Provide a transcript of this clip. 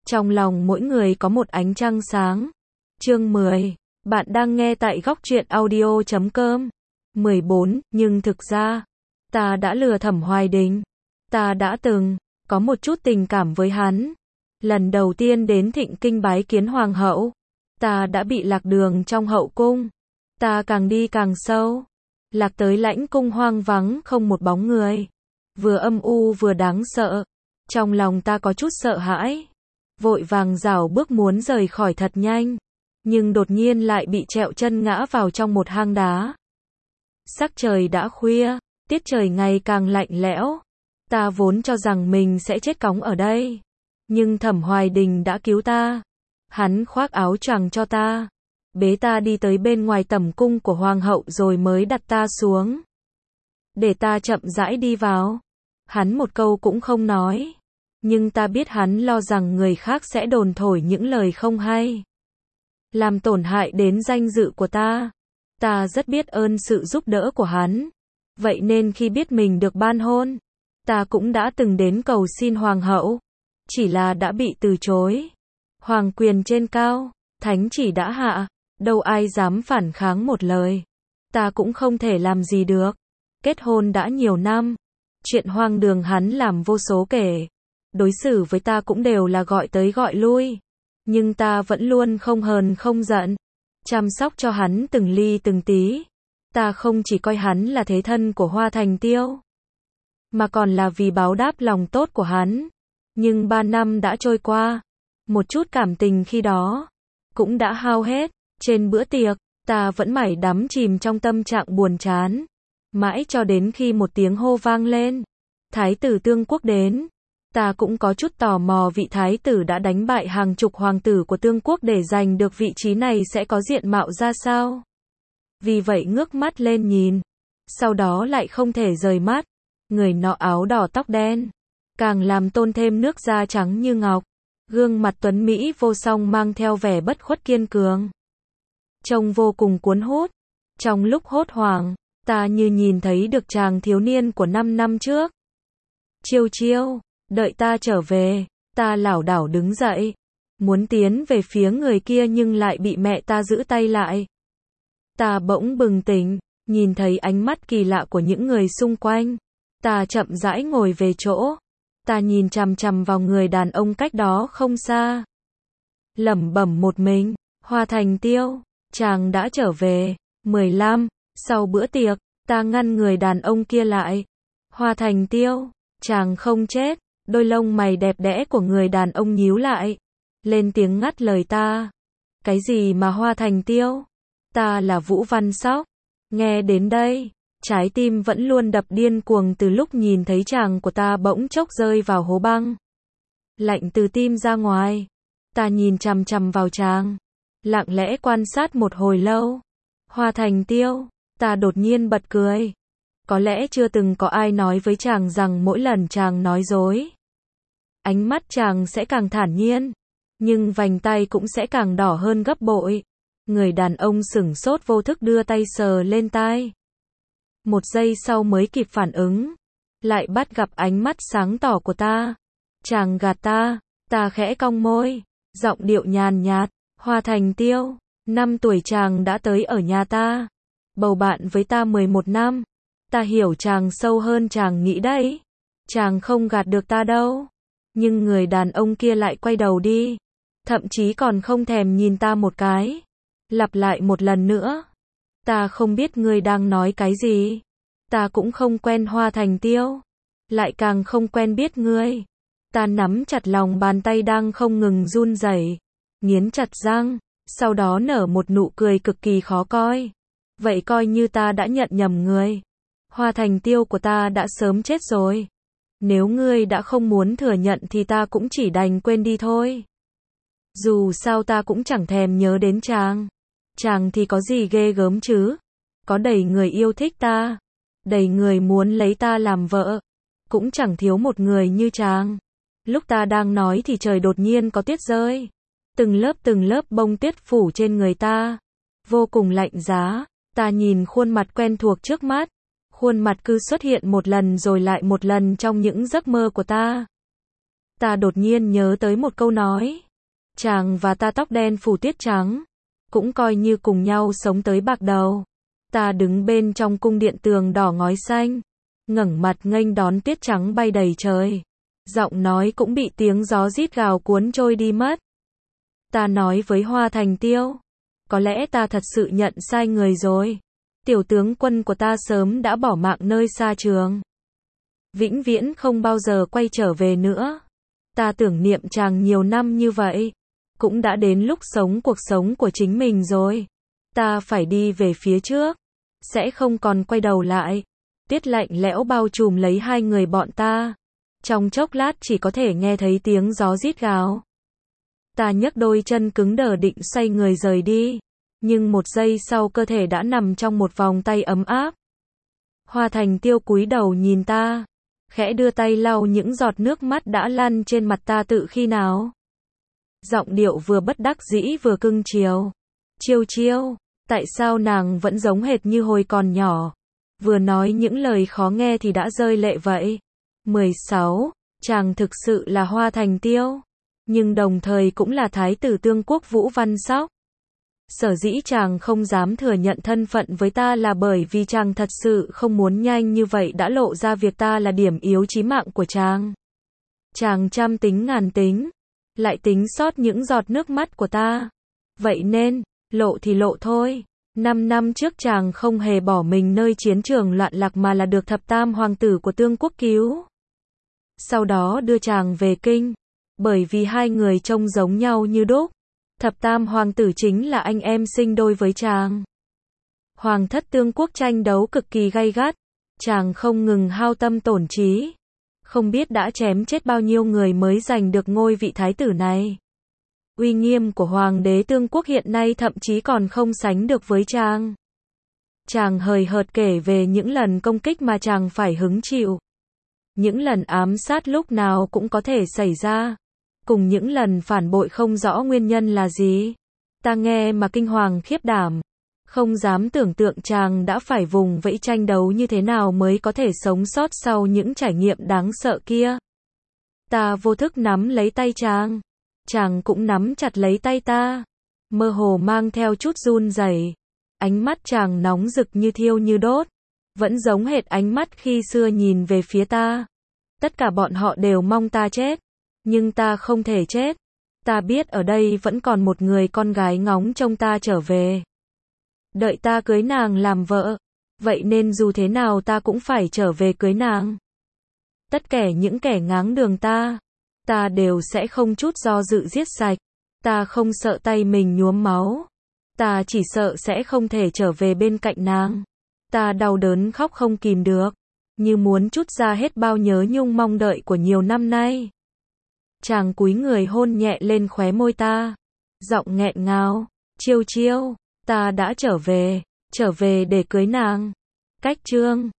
Trong lòng mỗi người có một ánh trăng sáng. Chương 10. Bạn đang nghe tại góc truyện audio.com. 14. Nhưng thực ra, ta đã lừa Thẩm Hoài Đình. Ta đã từng có một chút tình cảm với hắn. Lần đầu tiên đến Thịnh Kinh bái kiến hoàng hậu, ta đã bị lạc đường trong hậu cung. Ta càng đi càng sâu, lạc tới lãnh cung hoang vắng không một bóng người. Vừa âm u vừa đáng sợ. Trong lòng ta có chút sợ hãi. Vội vàng rảo bước muốn rời khỏi thật nhanh. Nhưng đột nhiên lại bị trẹo chân ngã vào trong một hang đá. Sắc trời đã khuya, tiết trời ngày càng lạnh lẽo. Ta vốn cho rằng mình sẽ chết cóng ở đây. Nhưng Thẩm Hoài Đình đã cứu ta. Hắn khoác áo choàng cho ta, bế ta đi tới bên ngoài tẩm cung của hoàng hậu rồi mới đặt ta xuống. Để ta chậm rãi đi vào. Hắn một câu cũng không nói. Nhưng ta biết hắn lo rằng người khác sẽ đồn thổi những lời không hay, làm tổn hại đến danh dự của ta. Ta rất biết ơn sự giúp đỡ của hắn. Vậy nên khi biết mình được ban hôn, ta cũng đã từng đến cầu xin hoàng hậu. Chỉ là đã bị từ chối. Hoàng quyền trên cao, thánh chỉ đã hạ, đâu ai dám phản kháng một lời. Ta cũng không thể làm gì được. Kết hôn đã nhiều năm, chuyện hoang đường hắn làm vô số kể. Đối xử với ta cũng đều là gọi tới gọi lui. Nhưng ta vẫn luôn không hờn không giận, chăm sóc cho hắn từng ly từng tí. Ta không chỉ coi hắn là thế thân của Hoa Thành Tiêu, mà còn là vì báo đáp lòng tốt của hắn. Nhưng 3 năm đã trôi qua, một chút cảm tình khi đó cũng đã hao hết. Trên bữa tiệc, ta vẫn mải đắm chìm trong tâm trạng buồn chán. Mãi cho đến khi một tiếng hô vang lên, Thái tử Tương Quốc đến. Ta cũng có chút tò mò vị thái tử đã đánh bại hàng chục hoàng tử của Tương Quốc để giành được vị trí này sẽ có diện mạo ra sao. Vì vậy ngước mắt lên nhìn, sau đó lại không thể rời mắt. Người nọ áo đỏ tóc đen, càng làm tôn thêm nước da trắng như ngọc. Gương mặt tuấn mỹ vô song mang theo vẻ bất khuất kiên cường, trông vô cùng cuốn hút. Trong lúc hốt hoảng, ta như nhìn thấy được chàng thiếu niên của 5 năm trước. Chiêu chiêu, đợi ta trở về. Ta lảo đảo đứng dậy, muốn tiến về phía người kia nhưng lại bị mẹ ta giữ tay lại. Ta bỗng bừng tỉnh, nhìn thấy ánh mắt kỳ lạ của những người xung quanh. Ta chậm rãi ngồi về chỗ. Ta nhìn chằm chằm vào người đàn ông cách đó không xa, lẩm bẩm một mình, Hoa Thành Tiêu, chàng đã trở về. 15. Sau bữa tiệc, ta ngăn người đàn ông kia lại. Hoa Thành Tiêu, chàng không chết. Đôi lông mày đẹp đẽ của người đàn ông nhíu lại, lên tiếng ngắt lời ta. Cái gì mà Hoa Thành Tiêu? Ta là Vũ Văn Sóc. Nghe đến đây, trái tim vẫn luôn đập điên cuồng từ lúc nhìn thấy chàng của ta bỗng chốc rơi vào hố băng. Lạnh từ tim ra ngoài. Ta nhìn chằm chằm vào chàng, lặng lẽ quan sát một hồi lâu. Hoa Thành Tiêu, ta đột nhiên bật cười. Có lẽ chưa từng có ai nói với chàng rằng mỗi lần chàng nói dối, ánh mắt chàng sẽ càng thản nhiên, nhưng vành tay cũng sẽ càng đỏ hơn gấp bội. Người đàn ông sửng sốt vô thức đưa tay sờ lên tai. Một giây sau mới kịp phản ứng, lại bắt gặp ánh mắt sáng tỏ của ta. Chàng gạt ta. Ta khẽ cong môi, giọng điệu nhàn nhạt. Hoa Thành Tiêu, 5 tuổi chàng đã tới ở nhà ta, bầu bạn với ta 11 năm. Ta hiểu chàng sâu hơn chàng nghĩ đấy. Chàng không gạt được ta đâu. Nhưng người đàn ông kia lại quay đầu đi, thậm chí còn không thèm nhìn ta một cái. Lặp lại một lần nữa. Ta không biết ngươi đang nói cái gì. Ta cũng không quen Hoa Thành Tiêu, lại càng không quen biết ngươi. Ta nắm chặt lòng bàn tay đang không ngừng run rẩy, nghiến chặt răng, sau đó nở một nụ cười cực kỳ khó coi. Vậy coi như ta đã nhận nhầm người. Hoa Thành Tiêu của ta đã sớm chết rồi. Nếu ngươi đã không muốn thừa nhận thì ta cũng chỉ đành quên đi thôi. Dù sao ta cũng chẳng thèm nhớ đến chàng. Chàng thì có gì ghê gớm chứ? Có đầy người yêu thích ta, đầy người muốn lấy ta làm vợ, cũng chẳng thiếu một người như chàng. Lúc ta đang nói thì trời đột nhiên có tuyết rơi. Từng lớp bông tuyết phủ trên người ta, vô cùng lạnh giá. Ta nhìn khuôn mặt quen thuộc trước mắt. Khuôn mặt cứ xuất hiện một lần rồi lại một lần trong những giấc mơ của ta. Ta đột nhiên nhớ tới một câu nói. Chàng và ta tóc đen phủ tuyết trắng, cũng coi như cùng nhau sống tới bạc đầu. Ta đứng bên trong cung điện tường đỏ ngói xanh, ngẩng mặt nghênh đón tuyết trắng bay đầy trời. Giọng nói cũng bị tiếng gió rít gào cuốn trôi đi mất. Ta nói với Hoa Thành Tiêu, có lẽ ta thật sự nhận sai người rồi. Tiểu tướng quân của ta sớm đã bỏ mạng nơi xa trường, vĩnh viễn không bao giờ quay trở về nữa. Ta tưởng niệm chàng nhiều năm như vậy, cũng đã đến lúc sống cuộc sống của chính mình rồi. Ta phải đi về phía trước, sẽ không còn quay đầu lại. Tuyết lạnh lẽo bao trùm lấy hai người bọn ta. Trong chốc lát chỉ có thể nghe thấy tiếng gió rít gào. Ta nhấc đôi chân cứng đờ định xoay người rời đi, nhưng một giây sau cơ thể đã nằm trong một vòng tay ấm áp. Hoa Thành Tiêu cúi đầu nhìn ta, khẽ đưa tay lau những giọt nước mắt đã lăn trên mặt ta tự khi nào. Giọng điệu vừa bất đắc dĩ vừa cưng chiều. Chiêu chiêu, tại sao nàng vẫn giống hệt như hồi còn nhỏ, vừa nói những lời khó nghe thì đã rơi lệ vậy. 16. Chàng thực sự là Hoa Thành Tiêu, nhưng đồng thời cũng là Thái tử Tương Quốc Vũ Văn Sóc. Sở dĩ chàng không dám thừa nhận thân phận với ta là bởi vì chàng thật sự không muốn nhanh như vậy đã lộ ra việc ta là điểm yếu chí mạng của chàng. Chàng trăm tính ngàn tính, lại tính sót những giọt nước mắt của ta. Vậy nên, lộ thì lộ thôi. 5 năm trước chàng không hề bỏ mình nơi chiến trường loạn lạc mà là được thập tam hoàng tử của Tương Quốc cứu. Sau đó đưa chàng về kinh, bởi vì hai người trông giống nhau như đúc. Thập tam hoàng tử chính là anh em sinh đôi với chàng. Hoàng thất Tương Quốc tranh đấu cực kỳ gay gắt, chàng không ngừng hao tâm tổn trí, không biết đã chém chết bao nhiêu người mới giành được ngôi vị thái tử này. Uy nghiêm của hoàng đế Tương Quốc hiện nay thậm chí còn không sánh được với chàng. Chàng hời hợt kể về những lần công kích mà chàng phải hứng chịu, những lần ám sát lúc nào cũng có thể xảy ra, cùng những lần phản bội không rõ nguyên nhân là gì. Ta nghe mà kinh hoàng khiếp đảm, không dám tưởng tượng chàng đã phải vùng vẫy tranh đấu như thế nào mới có thể sống sót sau những trải nghiệm đáng sợ kia. Ta vô thức nắm lấy tay chàng, chàng cũng nắm chặt lấy tay ta, mơ hồ mang theo chút run rẩy. Ánh mắt chàng nóng rực như thiêu như đốt, vẫn giống hệt ánh mắt khi xưa nhìn về phía ta. Tất cả bọn họ đều mong ta chết, nhưng ta không thể chết. Ta biết ở đây vẫn còn một người con gái ngóng trông ta trở về, đợi ta cưới nàng làm vợ. Vậy nên dù thế nào ta cũng phải trở về cưới nàng. Tất cả những kẻ ngáng đường ta đều sẽ không chút do dự giết sạch. Ta không sợ tay mình nhuốm máu, ta chỉ sợ sẽ không thể trở về bên cạnh nàng. Ta đau đớn khóc không kìm được, như muốn trút ra hết bao nhớ nhung mong đợi của nhiều năm nay. Chàng cúi người hôn nhẹ lên khóe môi ta, giọng nghẹn ngào, chiêu chiêu, ta đã trở về để cưới nàng. Cách chương